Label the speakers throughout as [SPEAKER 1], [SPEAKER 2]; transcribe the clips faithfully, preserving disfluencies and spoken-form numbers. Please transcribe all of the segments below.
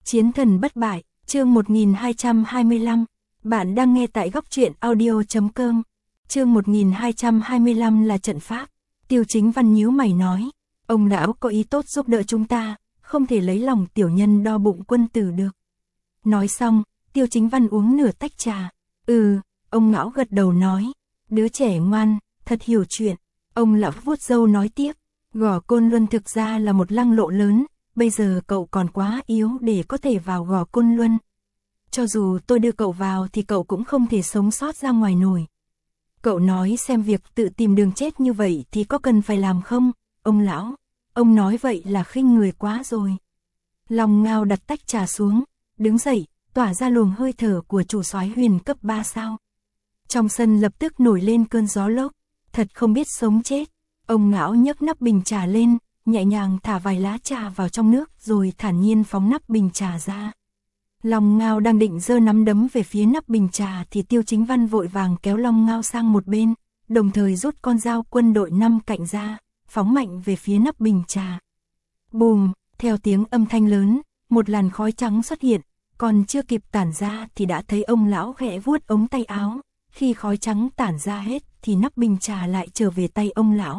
[SPEAKER 1] Chiến thần bất bại, chương một nghìn hai trăm hai mươi lăm. Bạn đang nghe tại góc truyện audio chấm com. Chương một nghìn hai trăm hai mươi lăm là trận pháp. Tiêu Chính Văn nhíu mày nói, ông lão có ý tốt giúp đỡ chúng ta, không thể lấy lòng tiểu nhân đo bụng quân tử được. Nói xong, Tiêu Chính Văn uống nửa tách trà. Ừ, ông lão gật đầu nói, đứa trẻ ngoan, thật hiểu chuyện. Ông lão vuốt râu nói tiếp, Gò Côn Luân thực ra là một lăng lộ lớn, bây giờ cậu còn quá yếu để có thể vào Gò Côn Luân. Cho dù tôi đưa cậu vào thì cậu cũng không thể sống sót ra ngoài nổi. Cậu nói xem việc tự tìm đường chết như vậy thì có cần phải làm không, ông lão? Ông nói vậy là khinh người quá rồi. Long Ngao đặt tách trà xuống, đứng dậy, tỏa ra luồng hơi thở của chủ soái huyền cấp ba sao. Trong sân lập tức nổi lên cơn gió lốc, thật không biết sống chết. Ông lão nhấc nắp bình trà lên, nhẹ nhàng thả vài lá trà vào trong nước rồi thản nhiên phóng nắp bình trà ra. Long Ngao đang định giơ nắm đấm về phía nắp bình trà thì Tiêu Chính Văn vội vàng kéo Long Ngao sang một bên, đồng thời rút con dao quân đội năm cạnh ra, phóng mạnh về phía nắp bình trà. Bùm, theo tiếng âm thanh lớn, một làn khói trắng xuất hiện, còn chưa kịp tản ra thì đã thấy ông lão khẽ vuốt ống tay áo, khi khói trắng tản ra hết thì nắp bình trà lại trở về tay ông lão.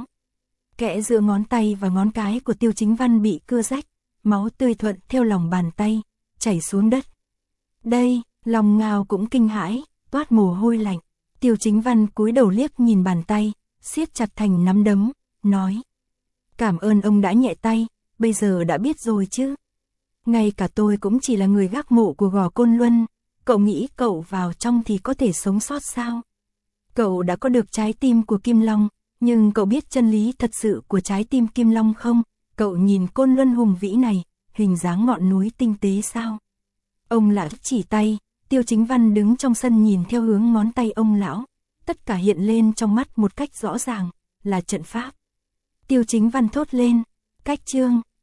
[SPEAKER 1] Kẽ giữa ngón tay và ngón cái của Tiêu Chính Văn bị cưa rách, máu tươi thuận theo lòng bàn tay, chảy xuống đất. Đây, Long Ngao cũng kinh hãi, toát mồ hôi lạnh. Tiêu Chính Văn cúi đầu liếc nhìn bàn tay, siết chặt thành nắm đấm, nói, cảm ơn ông đã nhẹ tay, bây giờ đã biết rồi chứ. Ngay cả tôi cũng chỉ là người gác mộ của Gò Côn Luân, cậu nghĩ cậu vào trong thì có thể sống sót sao? Cậu đã có được trái tim của Kim Long, nhưng cậu biết chân lý thật sự của trái tim Kim Long không? Cậu nhìn Côn Luân hùng vĩ này, hình dáng ngọn núi tinh tế sao? Ông lão chỉ tay, Tiêu Chính Văn đứng trong sân nhìn theo hướng ngón tay ông lão, tất cả hiện lên trong mắt một cách rõ ràng, là trận pháp. Tiêu Chính Văn thốt lên, cách chương,